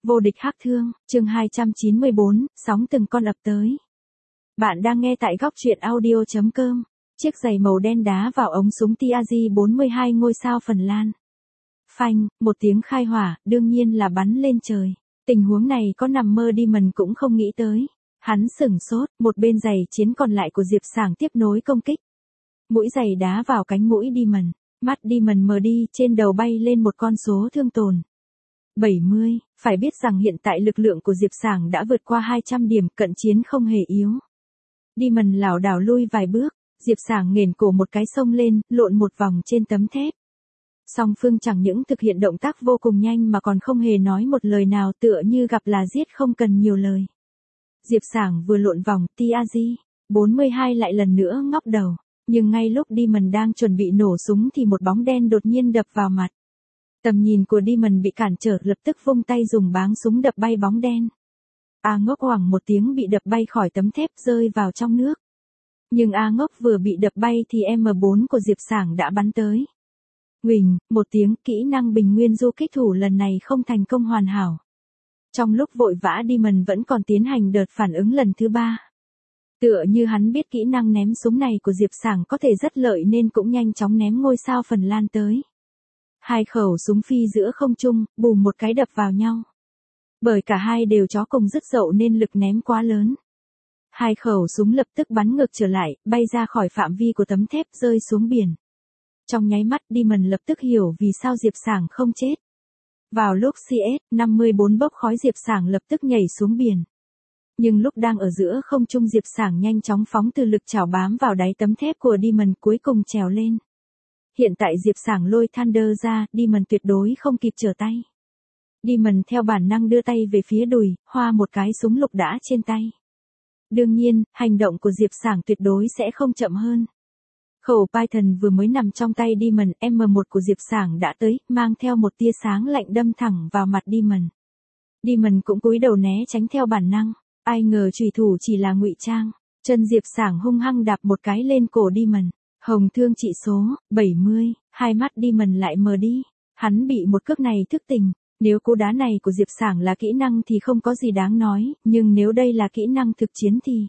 Vô địch hắc thương, chương 294, sóng từng con ập tới. Bạn đang nghe tại góc truyện audio.com. Chiếc giày màu đen đá vào ống súng TAZ 42 ngôi sao Phần Lan. Phanh, một tiếng khai hỏa, đương nhiên là bắn lên trời. Tình huống này có nằm mơ Demon cũng không nghĩ tới. Hắn sửng sốt, một bên giày chiến còn lại của Diệp Sảng tiếp nối công kích. Mũi giày đá vào cánh mũi Demon, mắt Demon mờ đi, trên đầu bay lên một con số thương tổn. 70, phải biết rằng hiện tại lực lượng của Diệp Sảng đã vượt qua 200 điểm, cận chiến không hề yếu. Demon lảo đảo lui vài bước, Diệp Sảng nghển cổ một cái xông lên, lộn một vòng trên tấm thép. Song phương chẳng những thực hiện động tác vô cùng nhanh mà còn không hề nói một lời nào, tựa như gặp là giết không cần nhiều lời. Diệp Sảng vừa lộn vòng, TAZ 42 lại lần nữa ngóc đầu, nhưng ngay lúc Demon đang chuẩn bị nổ súng thì một bóng đen đột nhiên đập vào mặt. Tầm nhìn của Demon bị cản trở, lập tức vung tay dùng báng súng đập bay bóng đen. A Ngốc hoảng một tiếng bị đập bay khỏi tấm thép, rơi vào trong nước. Nhưng A Ngốc vừa bị đập bay thì M4 của Diệp Sảng đã bắn tới. Huỳnh, một tiếng, kỹ năng bình nguyên du kích thủ lần này không thành công hoàn hảo. Trong lúc vội vã Demon vẫn còn tiến hành đợt phản ứng lần thứ 3. Tựa như hắn biết kỹ năng ném súng này của Diệp Sảng có thể rất lợi nên cũng nhanh chóng ném ngôi sao Phần Lan tới. Hai khẩu súng phi giữa không trung, bùm một cái đập vào nhau. Bởi cả hai đều chó cùng dứt dậu nên lực ném quá lớn. Hai khẩu súng lập tức bắn ngược trở lại, bay ra khỏi phạm vi của tấm thép, rơi xuống biển. Trong nháy mắt Demon lập tức hiểu vì sao Diệp Sảng không chết. Vào lúc CS-54 bốc khói Diệp Sảng lập tức nhảy xuống biển. Nhưng lúc đang ở giữa không trung Diệp Sảng nhanh chóng phóng từ lực chảo bám vào đáy tấm thép của Demon, cuối cùng trèo lên. Hiện tại Diệp Sảng lôi Thunder ra, Demon tuyệt đối không kịp trở tay. Demon theo bản năng đưa tay về phía đùi, hoa một cái súng lục đã trên tay. Đương nhiên, hành động của Diệp Sảng tuyệt đối sẽ không chậm hơn. Khẩu Python vừa mới nằm trong tay Demon, M1 của Diệp Sảng đã tới, mang theo một tia sáng lạnh đâm thẳng vào mặt Demon. Demon cũng cúi đầu né tránh theo bản năng, ai ngờ chủy thủ chỉ là ngụy trang, chân Diệp Sảng hung hăng đạp một cái lên cổ Demon. Hồng thương trị số 70, hai mắt Demon lại mờ đi. Hắn bị một cước này thức tỉnh. Nếu cú đá này của Diệp Sảng là kỹ năng thì không có gì đáng nói, nhưng nếu đây là kỹ năng thực chiến thì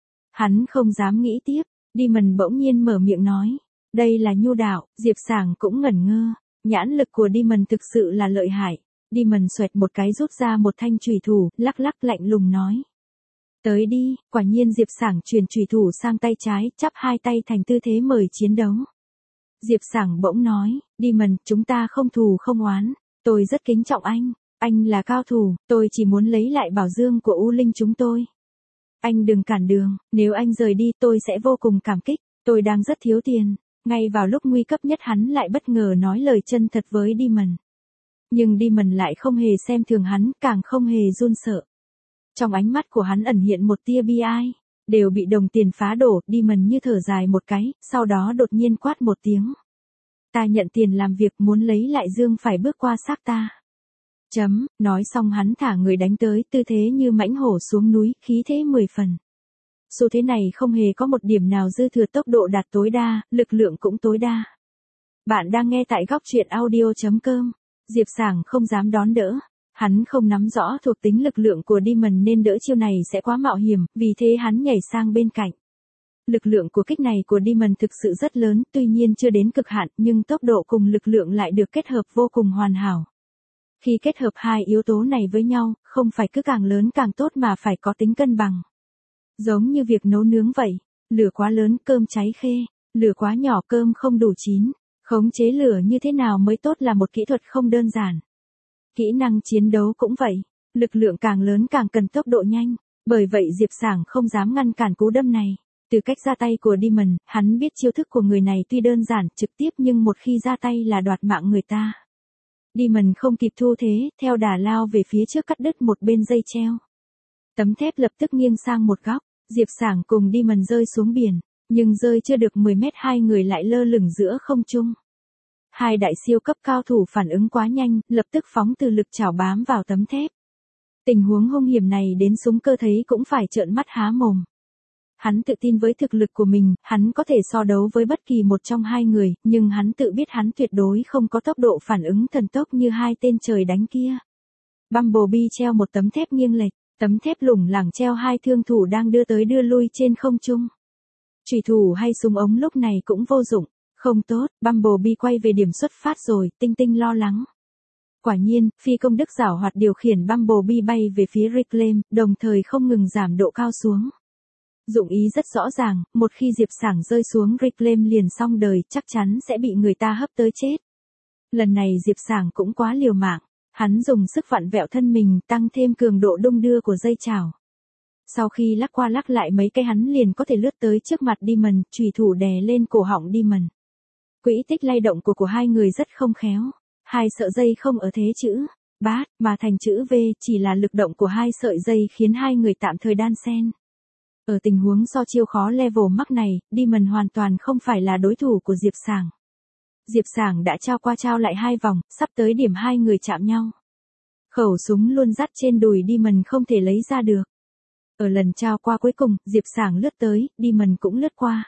hắn không dám nghĩ tiếp. Demon bỗng nhiên mở miệng nói, đây là nhu đạo. Diệp Sảng cũng ngẩn ngơ. Nhãn lực của Demon thực sự là lợi hại. Demon xoẹt một cái rút ra một thanh chủy thủ, lắc lắc lạnh lùng nói, tới đi. Quả nhiên Diệp Sảng chuyển chủy thủ sang tay trái, chắp hai tay thành tư thế mời chiến đấu. Diệp Sảng bỗng nói, Demon, chúng ta không thù không oán. Tôi rất kính trọng anh là cao thủ, tôi chỉ muốn lấy lại bảo dương của U Linh chúng tôi. Anh đừng cản đường, nếu anh rời đi tôi sẽ vô cùng cảm kích, tôi đang rất thiếu tiền. Ngay vào lúc nguy cấp nhất hắn lại bất ngờ nói lời chân thật với Demon. Nhưng Demon lại không hề xem thường hắn, càng không hề run sợ. Trong ánh mắt của hắn ẩn hiện một tia bi ai, đều bị đồng tiền phá đổ. Demon như thở dài một cái, sau đó đột nhiên quát một tiếng. Ta nhận tiền làm việc, muốn lấy lại dương phải bước qua xác ta. Nói xong hắn thả người đánh tới, tư thế như mãnh hổ xuống núi, khí thế 10 phần. Xu thế này không hề có một điểm nào dư thừa, tốc độ đạt tối đa, lực lượng cũng tối đa. Bạn đang nghe tại góc truyện audio.com. Diệp Sảng không dám đón đỡ. Hắn không nắm rõ thuộc tính lực lượng của Demon nên đỡ chiêu này sẽ quá mạo hiểm, vì thế hắn nhảy sang bên cạnh. Lực lượng của kích này của Demon thực sự rất lớn, tuy nhiên chưa đến cực hạn, nhưng tốc độ cùng lực lượng lại được kết hợp vô cùng hoàn hảo. Khi kết hợp hai yếu tố này với nhau, không phải cứ càng lớn càng tốt mà phải có tính cân bằng. Giống như việc nấu nướng vậy, lửa quá lớn cơm cháy khê, lửa quá nhỏ cơm không đủ chín. Khống chế lửa như thế nào mới tốt là một kỹ thuật không đơn giản. Kỹ năng chiến đấu cũng vậy, lực lượng càng lớn càng cần tốc độ nhanh, bởi vậy Diệp Sảng không dám ngăn cản cú đâm này. Từ cách ra tay của Demon, hắn biết chiêu thức của người này tuy đơn giản, trực tiếp nhưng một khi ra tay là đoạt mạng người ta. Demon không kịp thu thế, theo đà lao về phía trước cắt đứt một bên dây treo. Tấm thép lập tức nghiêng sang một góc, Diệp Sảng cùng Demon rơi xuống biển, nhưng rơi chưa được 10 mét hai người lại lơ lửng giữa không trung. Hai đại siêu cấp cao thủ phản ứng quá nhanh, lập tức phóng từ lực chảo bám vào tấm thép. Tình huống hung hiểm này đến súng cơ thấy cũng phải trợn mắt há mồm. Hắn tự tin với thực lực của mình, hắn có thể so đấu với bất kỳ một trong hai người, nhưng hắn tự biết hắn tuyệt đối không có tốc độ phản ứng thần tốc như hai tên trời đánh kia. Bumblebee treo một tấm thép nghiêng lệch, tấm thép lủng lẳng treo hai thương thủ đang đưa tới đưa lui trên không trung. Chủy thủ hay súng ống lúc này cũng vô dụng. Không tốt, Bumblebee quay về điểm xuất phát rồi, Tinh Tinh lo lắng. Quả nhiên, phi công đức giảo hoạt điều khiển Bumblebee bay về phía Reclaim, đồng thời không ngừng giảm độ cao xuống. Dụng ý rất rõ ràng, một khi Diệp Sảng rơi xuống Reclaim liền xong đời, chắc chắn sẽ bị người ta hấp tới chết. Lần này Diệp Sảng cũng quá liều mạng, hắn dùng sức vặn vẹo thân mình, tăng thêm cường độ đung đưa của dây chảo. Sau khi lắc qua lắc lại mấy cái hắn liền có thể lướt tới trước mặt Demon, chùy thủ đè lên cổ họng Demon. Quỹ tích lay động của hai người rất không khéo. Hai sợi dây không ở thế chữ bát mà thành chữ V, chỉ là lực động của hai sợi dây khiến hai người tạm thời đan xen. Ở tình huống so chiêu khó level mắc này, Demon hoàn toàn không phải là đối thủ của Diệp Sảng. Diệp Sảng đã trao qua trao lại hai vòng, sắp tới điểm hai người chạm nhau. Khẩu súng luôn dắt trên đùi Demon không thể lấy ra được. Ở lần trao qua cuối cùng, Diệp Sảng lướt tới, Demon cũng lướt qua.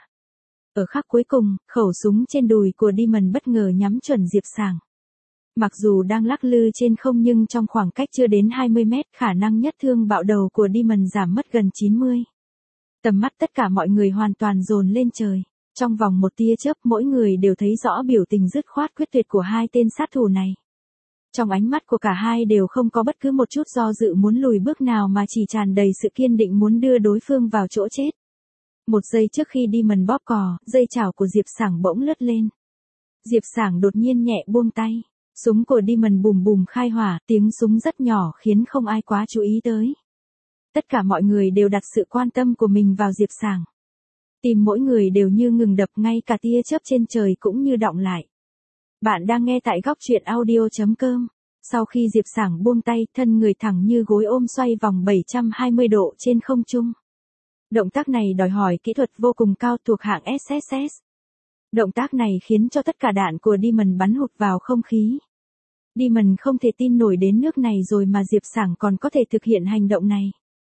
Ở khắc cuối cùng, khẩu súng trên đùi của Demon bất ngờ nhắm chuẩn Diệp Sảng. Mặc dù đang lắc lư trên không nhưng trong khoảng cách chưa đến 20 mét, khả năng nhất thương bạo đầu của Demon giảm mất gần 90. Tầm mắt tất cả mọi người hoàn toàn dồn lên trời. Trong vòng một tia chớp mỗi người đều thấy rõ biểu tình dứt khoát quyết tuyệt của hai tên sát thủ này. Trong ánh mắt của cả hai đều không có bất cứ một chút do dự muốn lùi bước nào mà chỉ tràn đầy sự kiên định muốn đưa đối phương vào chỗ chết. Một giây trước khi Demon bóp cò, dây chảo của Diệp Sảng bỗng lướt lên. Diệp Sảng đột nhiên nhẹ buông tay. Súng của Demon bùm bùm khai hỏa, tiếng súng rất nhỏ khiến không ai quá chú ý tới. Tất cả mọi người đều đặt sự quan tâm của mình vào Diệp Sảng. Tim mỗi người đều như ngừng đập, ngay cả tia chớp trên trời cũng như đọng lại. Bạn đang nghe tại góc truyện audio.com. Sau khi Diệp Sảng buông tay, thân người thẳng như gối ôm xoay vòng 720 độ trên không trung. Động tác này đòi hỏi kỹ thuật vô cùng cao thuộc hạng SSS. Động tác này khiến cho tất cả đạn của Demon bắn hụt vào không khí. Demon không thể tin nổi đến nước này rồi mà Diệp Sảng còn có thể thực hiện hành động này.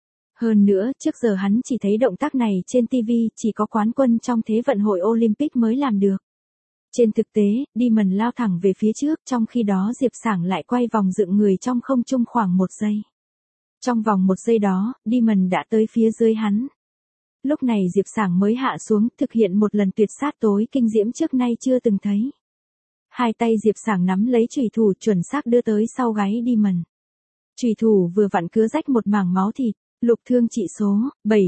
Hơn nữa, trước giờ hắn chỉ thấy động tác này trên TV, chỉ có quán quân trong Thế vận hội Olympic mới làm được. Trên thực tế, Demon lao thẳng về phía trước, trong khi đó Diệp Sảng lại quay vòng dựng người trong không trung khoảng 1 giây. Trong vòng 1 giây đó, Demon đã tới phía dưới hắn. Lúc này Diệp Sảng mới hạ xuống, thực hiện một lần tuyệt sát tối kinh diễm trước nay chưa từng thấy. Hai tay Diệp Sảng nắm lấy chùy thủ chuẩn xác đưa tới sau gáy Demon. Chùy thủ vừa vặn cứa rách một mảng máu thịt. Lục thương trị số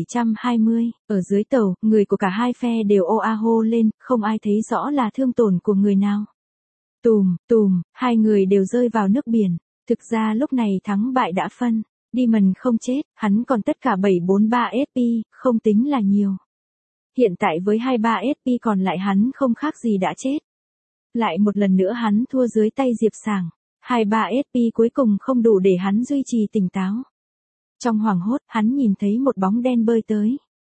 720, ở dưới tàu, người của cả hai phe đều ô a hô lên, không ai thấy rõ là thương tổn của người nào. Tùm, hai người đều rơi vào nước biển. Thực ra lúc này thắng bại đã phân. Demon không chết, hắn còn tất cả 743 SP, không tính là nhiều. Hiện tại với 23 SP còn lại hắn không khác gì đã chết. Lại một lần nữa hắn thua dưới tay Diệp Sảng. 23 SP cuối cùng không đủ để hắn duy trì tỉnh táo. Trong hoảng hốt, hắn nhìn thấy một bóng đen bơi tới.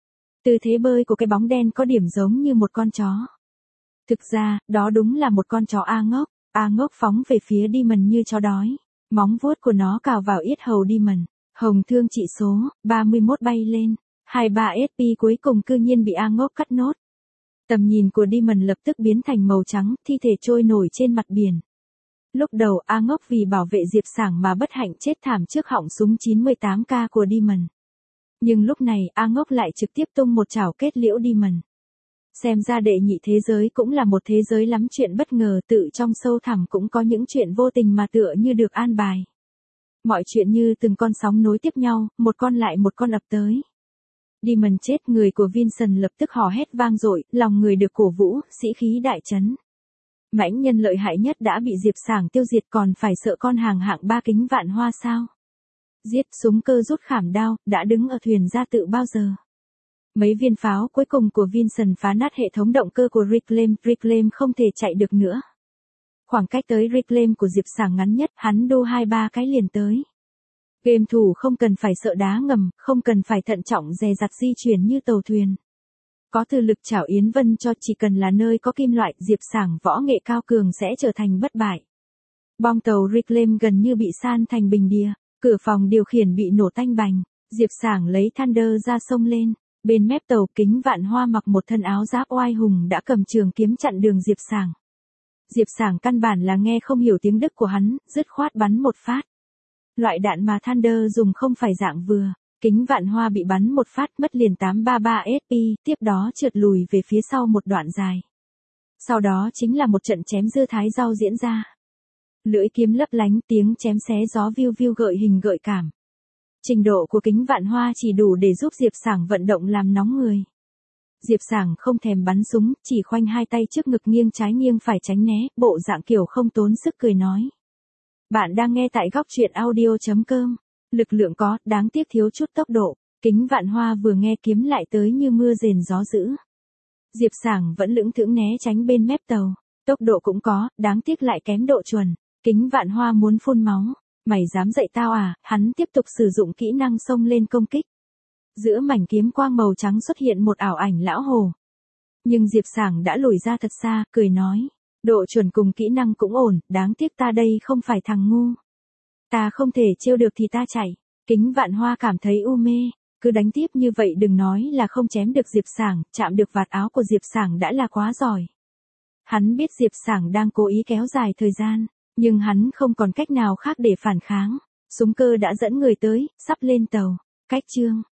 Tư thế bơi của cái bóng đen có điểm giống như một con chó. Thực ra, đó đúng là một con chó A Ngốc. A Ngốc phóng về phía Demon như chó đói. Móng vuốt của nó cào vào yết hầu Demon. Hồng thương trị số 31 bay lên. 23 SP cuối cùng cư nhiên bị A Ngốc cắt nốt. Tầm nhìn của Demon lập tức biến thành màu trắng, thi thể trôi nổi trên mặt biển. Lúc đầu A Ngốc vì bảo vệ Diệp Sảng mà bất hạnh chết thảm trước họng súng 98K của Demon. Nhưng lúc này A Ngốc lại trực tiếp tung một chảo kết liễu Demon. Xem ra đệ nhị thế giới cũng là một thế giới lắm chuyện bất ngờ, tự trong sâu thẳm cũng có những chuyện vô tình mà tựa như được an bài. Mọi chuyện như từng con sóng nối tiếp nhau, một con lại một con ập tới. Demon chết, người của Vincent lập tức hò hét vang dội, lòng người được cổ vũ, sĩ khí đại chấn. Mãnh nhân lợi hại nhất đã bị Diệp Sảng tiêu diệt, còn phải sợ con hàng hạng 3 kính vạn hoa sao? Giết, súng cơ rút khảm đao, đã đứng ở thuyền ra tự bao giờ? Mấy viên pháo cuối cùng của Vincent phá nát hệ thống động cơ của Reclaim không thể chạy được nữa. Khoảng cách tới Reclaim của Diệp Sảng ngắn nhất, hắn đô 2-3 cái liền tới. Game thủ không cần phải sợ đá ngầm, không cần phải thận trọng dè dặt di chuyển như tàu thuyền. Có từ lực chảo Yến Vân cho, chỉ cần là nơi có kim loại, Diệp Sảng võ nghệ cao cường sẽ trở thành bất bại. Bong tàu Reclaim gần như bị san thành bình địa, cửa phòng điều khiển bị nổ tanh bành. Diệp Sảng lấy Thunder ra xông lên. Bên mép tàu, kính vạn hoa mặc một thân áo giáp oai hùng đã cầm trường kiếm chặn đường Diệp Sảng. Diệp Sảng căn bản là nghe không hiểu tiếng Đức của hắn, dứt khoát bắn một phát. Loại đạn mà Thunder dùng không phải dạng vừa. Kính Vạn Hoa bị bắn một phát mất liền 833 SP, tiếp đó trượt lùi về phía sau một đoạn dài. Sau đó chính là một trận chém dưa thái rau diễn ra. Lưỡi kiếm lấp lánh, tiếng chém xé gió viu viu gợi hình gợi cảm. Trình độ của Kính Vạn Hoa chỉ đủ để giúp Diệp Sảng vận động làm nóng người. Diệp Sảng không thèm bắn súng, chỉ khoanh hai tay trước ngực nghiêng trái nghiêng phải tránh né, bộ dạng kiểu không tốn sức cười nói. Bạn đang nghe tại góc truyện audio.com. Lực lượng có, đáng tiếc thiếu chút tốc độ. Kính Vạn Hoa vừa nghe kiếm lại tới như mưa rền gió dữ. Diệp Sảng vẫn lững thững né tránh bên mép tàu. Tốc độ cũng có, đáng tiếc lại kém độ chuẩn. Kính Vạn Hoa muốn phun máu. Mày dám dạy tao à? Hắn tiếp tục sử dụng kỹ năng xông lên công kích. Giữa mảnh kiếm quang màu trắng xuất hiện một ảo ảnh lão hồ. Nhưng Diệp Sảng đã lùi ra thật xa, cười nói. Độ chuẩn cùng kỹ năng cũng ổn, đáng tiếc ta đây không phải thằng ngu. Ta không thể trêu được thì ta chạy. Kính Vạn Hoa cảm thấy u mê. Cứ đánh tiếp như vậy đừng nói là không chém được Diệp Sảng, chạm được vạt áo của Diệp Sảng đã là quá giỏi. Hắn biết Diệp Sảng đang cố ý kéo dài thời gian, nhưng hắn không còn cách nào khác để phản kháng. Súng cơ đã dẫn người tới, sắp lên tàu. Cách chương